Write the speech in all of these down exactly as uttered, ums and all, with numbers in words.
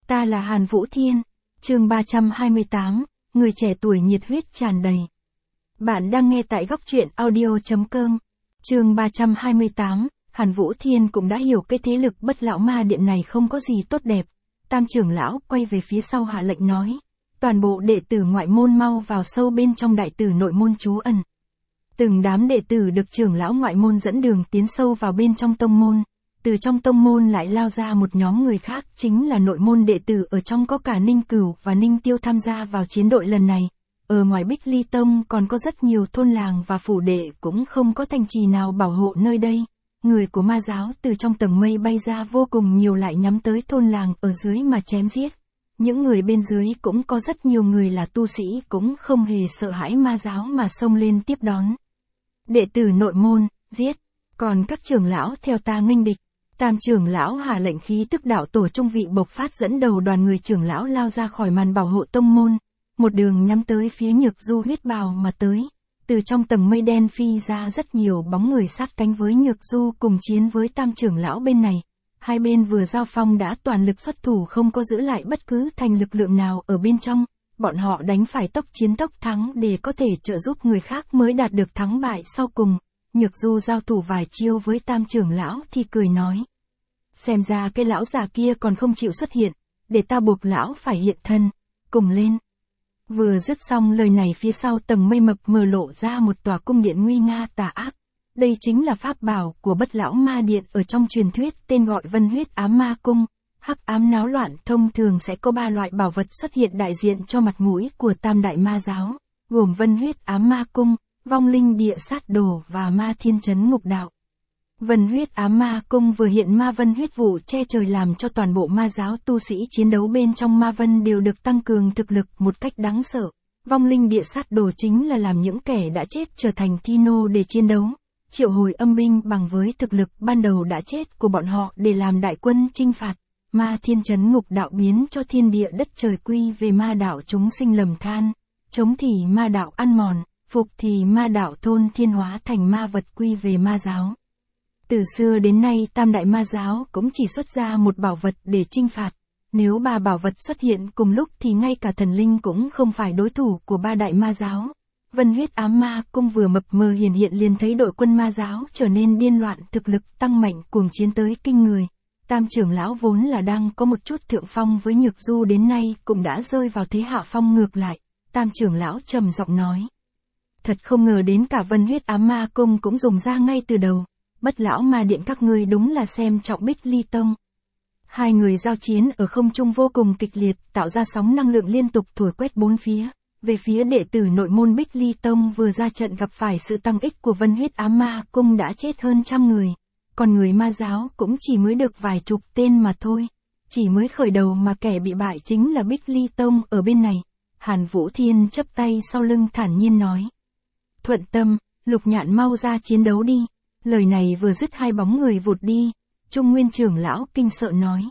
Ta là Hàn Vũ Thiên. Chương ba trăm hai mươi tám, người trẻ tuổi nhiệt huyết tràn đầy. Bạn đang nghe tại góc truyện audio chấm com. Chương ba trăm hai mươi tám, Hàn Vũ Thiên cũng đã hiểu cái thế lực Bất Lão Ma Điện này không có gì tốt đẹp. Tam trưởng lão quay về phía sau hạ lệnh nói, toàn bộ đệ tử ngoại môn mau vào sâu bên trong đại tử nội môn trú ẩn. Từng đám đệ tử được trưởng lão ngoại môn dẫn đường tiến sâu vào bên trong tông môn. Từ trong tông môn lại lao ra một nhóm người khác, chính là nội môn đệ tử, ở trong có cả Ninh Cửu và Ninh Tiêu tham gia vào chiến đội lần này. Ở ngoài Bích Ly Tông còn có rất nhiều thôn làng và phủ đệ, cũng không có thành trì nào bảo hộ nơi đây. Người của ma giáo từ trong tầng mây bay ra vô cùng nhiều, lại nhắm tới thôn làng ở dưới mà chém giết. Những người bên dưới cũng có rất nhiều người là tu sĩ, cũng không hề sợ hãi ma giáo mà xông lên tiếp đón. Đệ tử nội môn, giết, còn các trưởng lão theo ta nghênh địch. Tam trưởng lão hạ lệnh, khí tức đạo tổ trung vị bộc phát, dẫn đầu đoàn người trưởng lão lao ra khỏi màn bảo hộ tông môn, một đường nhắm tới phía Nhược Du huyết bào mà tới. Từ trong tầng mây đen phi ra rất nhiều bóng người sát cánh với Nhược Du cùng chiến với tam trưởng lão bên này. Hai bên vừa giao phong đã toàn lực xuất thủ, không có giữ lại bất cứ thành lực lượng nào ở bên trong. Bọn họ đánh phải tốc chiến tốc thắng để có thể trợ giúp người khác mới đạt được thắng bại sau cùng. Nhược Du giao thủ vài chiêu với tam trưởng lão thì cười nói, xem ra cái lão già kia còn không chịu xuất hiện, để ta buộc lão phải hiện thân, cùng lên. Vừa dứt xong lời này, phía sau tầng mây mập mờ lộ ra một tòa cung điện nguy nga tà ác. Đây chính là pháp bảo của Bất Lão Ma Điện, ở trong truyền thuyết tên gọi Vân Huyết Ám Ma Cung. Hắc ám náo loạn thông thường sẽ có ba loại bảo vật xuất hiện đại diện cho mặt mũi của tam đại ma giáo, gồm Vân Huyết Ám Ma Cung, Vong Linh Địa Sát Đồ và Ma Thiên Chấn Ngục Đạo. Vân Huyết Ám Ma Cung vừa hiện ma vân huyết vụ che trời, làm cho toàn bộ ma giáo tu sĩ chiến đấu bên trong ma vân đều được tăng cường thực lực một cách đáng sợ. Vong Linh Địa Sát Đồ chính là làm những kẻ đã chết trở thành thi nô để chiến đấu, triệu hồi âm binh bằng với thực lực ban đầu đã chết của bọn họ để làm đại quân chinh phạt. Ma Thiên Chấn Ngục Đạo biến cho thiên địa đất trời quy về ma đạo chúng sinh lầm than, chống thì ma đạo ăn mòn, phục thì ma đạo thôn thiên hóa thành ma vật quy về ma giáo. Từ xưa đến nay tam đại ma giáo cũng chỉ xuất ra một bảo vật để chinh phạt. Nếu ba bảo vật xuất hiện cùng lúc thì ngay cả thần linh cũng không phải đối thủ của ba đại ma giáo. Vân Huyết Ám Ma Cung vừa mập mờ hiện hiện liền thấy đội quân ma giáo trở nên điên loạn, thực lực tăng mạnh, cuồng chiến tới kinh người. Tam trưởng lão vốn là đang có một chút thượng phong với Nhược Du, đến nay cũng đã rơi vào thế hạ phong ngược lại. Tam trưởng lão trầm giọng nói, thật không ngờ đến cả Vân Huyết Ám Ma Cung cũng dùng ra ngay từ đầu. Bất Lão Ma Điện các ngươi đúng là xem trọng Bích Ly Tông. Hai người giao chiến ở không trung vô cùng kịch liệt, tạo ra sóng năng lượng liên tục thổi quét bốn phía. Về phía đệ tử nội môn Bích Ly Tông vừa ra trận gặp phải sự tăng ích của Vân Huyết Ám Ma Cung đã chết hơn trăm người. Còn người ma giáo cũng chỉ mới được vài chục tên mà thôi. Chỉ mới khởi đầu mà kẻ bị bại chính là Bích Ly Tông ở bên này. Hàn Vũ Thiên chắp tay sau lưng thản nhiên nói, thuận tâm, Lục Nhạn mau ra chiến đấu đi. Lời này vừa dứt, hai bóng người vụt đi. Trung Nguyên trưởng lão kinh sợ nói,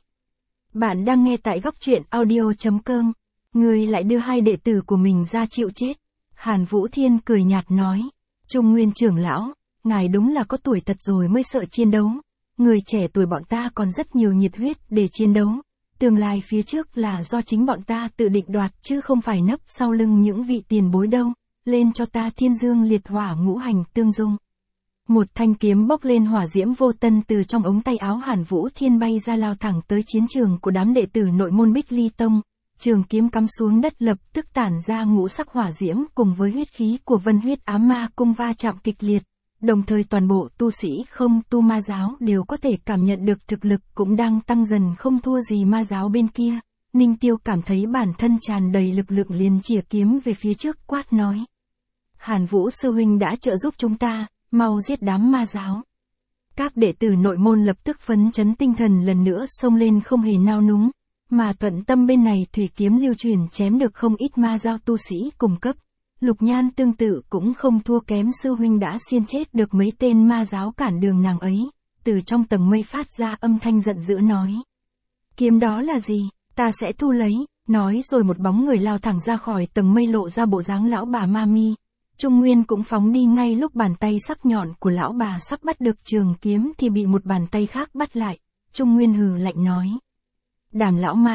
bạn đang nghe tại góc truyện audio chấm com. Người lại đưa hai đệ tử của mình ra chịu chết. Hàn Vũ Thiên cười nhạt nói, Trung Nguyên trưởng lão, ngài đúng là có tuổi tật rồi mới sợ chiến đấu. Người trẻ tuổi bọn ta còn rất nhiều nhiệt huyết để chiến đấu. Tương lai phía trước là do chính bọn ta tự định đoạt, chứ không phải nấp sau lưng những vị tiền bối đâu. Lên cho ta Thiên Dương Liệt Hỏa Ngũ Hành Tương Dung. Một thanh kiếm bốc lên hỏa diễm vô tân từ trong ống tay áo Hàn Vũ Thiên bay ra, lao thẳng tới chiến trường của đám đệ tử nội môn Bích Ly Tông. Trường kiếm cắm xuống đất, lập tức tản ra ngũ sắc hỏa diễm cùng với huyết khí của Vân Huyết Ám Ma Cung va chạm kịch liệt. Đồng thời toàn bộ tu sĩ không tu ma giáo đều có thể cảm nhận được thực lực cũng đang tăng dần, không thua gì ma giáo bên kia. Ninh Tiêu cảm thấy bản thân tràn đầy lực lượng, liền chỉa kiếm về phía trước quát nói, Hàn Vũ sư huynh đã trợ giúp chúng ta, mau giết đám ma giáo. Các đệ tử nội môn lập tức phấn chấn tinh thần, lần nữa xông lên không hề nao núng. Mà Thuận Tâm bên này thủy kiếm lưu truyền chém được không ít ma giáo tu sĩ cùng cấp. Lục Nhan tương tự cũng không thua kém, sư huynh đã xiên chết được mấy tên ma giáo cản đường nàng ấy. Từ trong tầng mây phát ra âm thanh giận dữ nói, kiếm đó là gì, ta sẽ thu lấy. Nói rồi một bóng người lao thẳng ra khỏi tầng mây, lộ ra bộ dáng lão bà Ma Mi. Trung Nguyên cũng phóng đi, ngay lúc bàn tay sắc nhọn của lão bà sắp bắt được trường kiếm thì bị một bàn tay khác bắt lại. Trung Nguyên hừ lạnh nói, Đàm lão ma,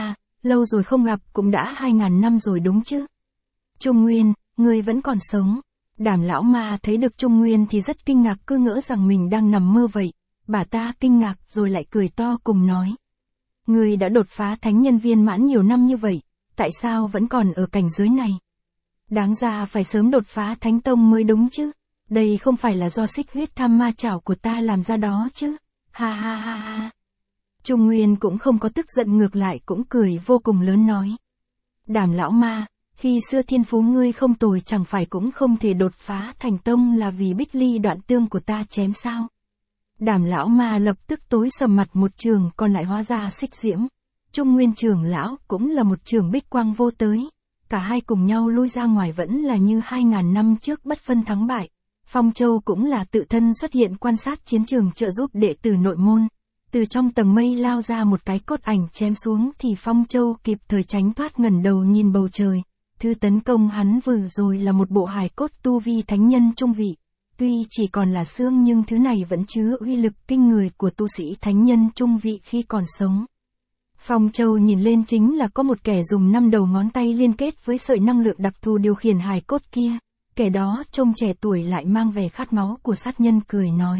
lâu rồi không gặp, cũng đã hai ngàn năm rồi đúng chứ? Trung Nguyên, ngươi vẫn còn sống. Đàm lão ma thấy được Trung Nguyên thì rất kinh ngạc, cứ ngỡ rằng mình đang nằm mơ vậy. Bà ta kinh ngạc rồi lại cười to cùng nói. Ngươi đã đột phá thánh nhân viên mãn nhiều năm như vậy, tại sao vẫn còn ở cảnh giới này? Đáng ra phải sớm đột phá thánh tông mới đúng chứ. Đây không phải là do xích huyết tham ma chảo của ta làm ra đó chứ. Ha ha ha ha. Trung Nguyên cũng không có tức giận, ngược lại cũng cười vô cùng lớn nói. Đàm lão ma, khi xưa thiên phú ngươi không tồi, chẳng phải cũng không thể đột phá thành tông là vì bích ly đoạn tương của ta chém sao? Đàm lão ma lập tức tối sầm mặt, một trường còn lại hóa ra xích diễm. Trung Nguyên trưởng lão cũng là một trường bích quang vô tới. Cả hai cùng nhau lui ra ngoài, vẫn là như hai ngàn năm trước bất phân thắng bại. Phong Châu cũng là tự thân xuất hiện quan sát chiến trường, trợ giúp đệ tử nội môn. Từ trong tầng mây lao ra một cái cốt ảnh chém xuống thì Phong Châu kịp thời tránh thoát, ngẩng đầu nhìn bầu trời. Thứ tấn công hắn vừa rồi là một bộ hài cốt tu vi thánh nhân trung vị. Tuy chỉ còn là xương nhưng thứ này vẫn chứa uy lực kinh người của tu sĩ thánh nhân trung vị khi còn sống. Phong Châu nhìn lên chính là có một kẻ dùng năm đầu ngón tay liên kết với sợi năng lượng đặc thù điều khiển hài cốt kia. Kẻ đó trông trẻ tuổi lại mang vẻ khát máu của sát nhân, cười nói.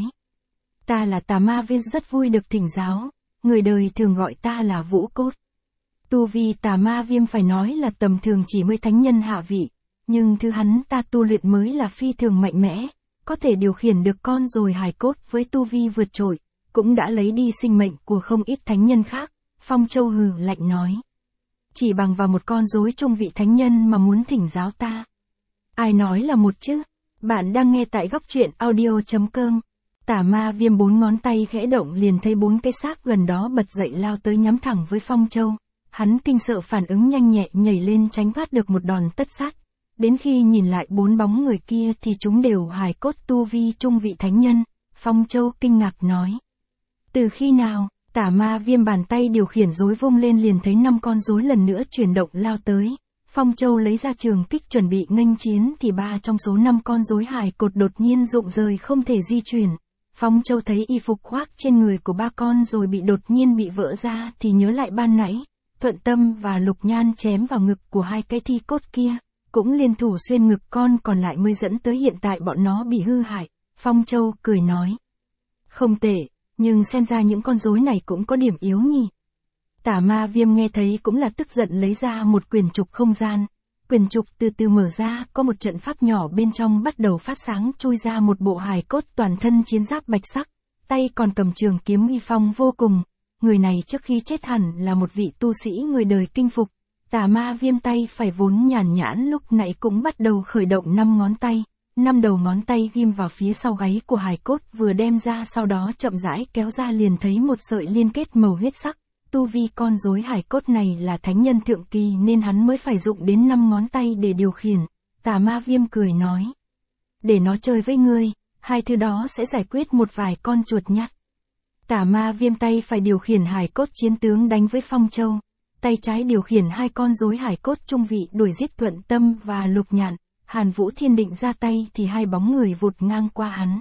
Ta là Tà Ma Viêm, rất vui được thỉnh giáo, người đời thường gọi ta là Vũ Cốt. Tu vi Tà Ma Viêm phải nói là tầm thường, chỉ mới thánh nhân hạ vị, nhưng thứ hắn ta tu luyện mới là phi thường mạnh mẽ, có thể điều khiển được con rồi hài cốt với tu vi vượt trội, cũng đã lấy đi sinh mệnh của không ít thánh nhân khác. Phong Châu hừ lạnh nói. Chỉ bằng vào một con rối trung vị thánh nhân mà muốn thỉnh giáo ta? Ai nói là một chứ? Bạn đang nghe tại góc truyện audio chấm com. Tà Ma Viêm bốn ngón tay khẽ động, liền thấy bốn cái xác gần đó bật dậy lao tới, nhắm thẳng với Phong Châu. Hắn kinh sợ phản ứng nhanh nhẹ, nhảy lên tránh thoát được một đòn tất sát. Đến khi nhìn lại bốn bóng người kia thì chúng đều hài cốt tu vi trung vị thánh nhân. Phong Châu kinh ngạc nói. Từ khi nào? Tà Ma Viêm bàn tay điều khiển rối vung lên, liền thấy năm con rối lần nữa chuyển động lao tới. Phong Châu lấy ra trường kích chuẩn bị nghênh chiến thì ba trong số năm con rối hài cốt đột nhiên rụng rời, không thể di chuyển. Phong Châu thấy y phục khoác trên người của ba con rồi bị đột nhiên bị vỡ ra thì nhớ lại ban nãy, Thuận Tâm và Lục Nhan chém vào ngực của hai cái thi cốt kia, cũng liên thủ xuyên ngực con còn lại mới dẫn tới hiện tại bọn nó bị hư hại. Phong Châu cười nói. Không tệ, nhưng xem ra những con rối này cũng có điểm yếu nhỉ. Tà Ma Viêm nghe thấy cũng là tức giận, lấy ra một quyển trục không gian. Quyển trục từ từ mở ra, có một trận pháp nhỏ bên trong bắt đầu phát sáng, chui ra một bộ hài cốt toàn thân chiến giáp bạch sắc, tay còn cầm trường kiếm uy phong vô cùng. Người này trước khi chết hẳn là một vị tu sĩ người đời kinh phục. Tà Ma Viêm tay phải vốn nhàn nhãn lúc nãy cũng bắt đầu khởi động năm ngón tay. Năm đầu ngón tay ghim vào phía sau gáy của hài cốt, vừa đem ra sau đó chậm rãi kéo ra, liền thấy một sợi liên kết màu huyết sắc. Tu vi con rối hài cốt này là thánh nhân thượng kỳ nên hắn mới phải dụng đến năm ngón tay để điều khiển. Tà Ma Viêm cười nói. Để nó chơi với ngươi, hai thứ đó sẽ giải quyết một vài con chuột nhắt. Tà Ma Viêm tay phải điều khiển hài cốt chiến tướng đánh với Phong Châu. Tay trái điều khiển hai con rối hài cốt trung vị đuổi giết Thuận Tâm và Lục Nhạn. Hàn Vũ Thiên định ra tay thì hai bóng người vụt ngang qua hắn.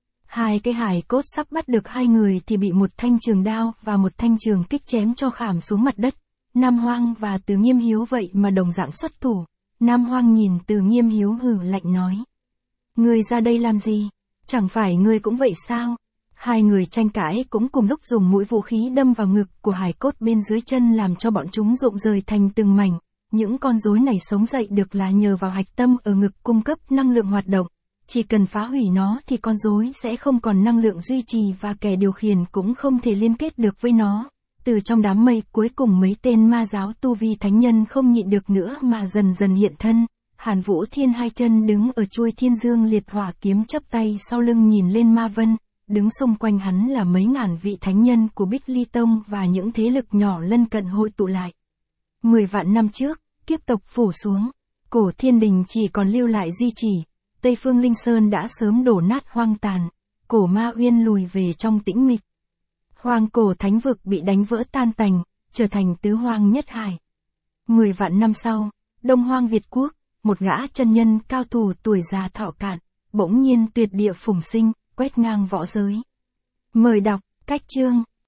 Hai cái hài cốt sắp bắt được hai người thì bị một thanh trường đao và một thanh trường kích chém cho khảm xuống mặt đất. Nam Hoang và Từ Nghiêm Hiếu vậy mà đồng dạng xuất thủ. Nam Hoang nhìn Từ Nghiêm Hiếu hừ lạnh nói. Ngươi ra đây làm gì? Chẳng phải ngươi cũng vậy sao? Hai người tranh cãi cũng cùng lúc dùng mũi vũ khí đâm vào ngực của hài cốt bên dưới chân, làm cho bọn chúng rụng rời thành từng mảnh. Những con rối này sống dậy được là nhờ vào hạch tâm ở ngực cung cấp năng lượng hoạt động. Chỉ cần phá hủy nó thì con rối sẽ không còn năng lượng duy trì và kẻ điều khiển cũng không thể liên kết được với nó. Từ trong đám mây cuối cùng mấy tên ma giáo tu vi thánh nhân không nhịn được nữa mà dần dần hiện thân. Hàn Vũ Thiên hai chân đứng ở chuôi Thiên Dương Liệt Hỏa kiếm, chắp tay sau lưng nhìn lên Ma Vân. Đứng xung quanh hắn là mấy ngàn vị thánh nhân của Bích Ly Tông và những thế lực nhỏ lân cận hội tụ lại. Mười vạn năm trước, kiếp tộc phủ xuống, cổ thiên đình chỉ còn lưu lại di chỉ, Tây Phương Linh Sơn đã sớm đổ nát hoang tàn, cổ Ma Uyên lùi về trong tĩnh mịch. Hoang cổ thánh vực bị đánh vỡ tan tành, trở thành tứ hoang nhất hải. Mười vạn năm sau, Đông Hoang Việt Quốc, một gã chân nhân cao thủ tuổi già thọ cạn, bỗng nhiên tuyệt địa phùng sinh, quét ngang võ giới. Mời đọc, cách chương.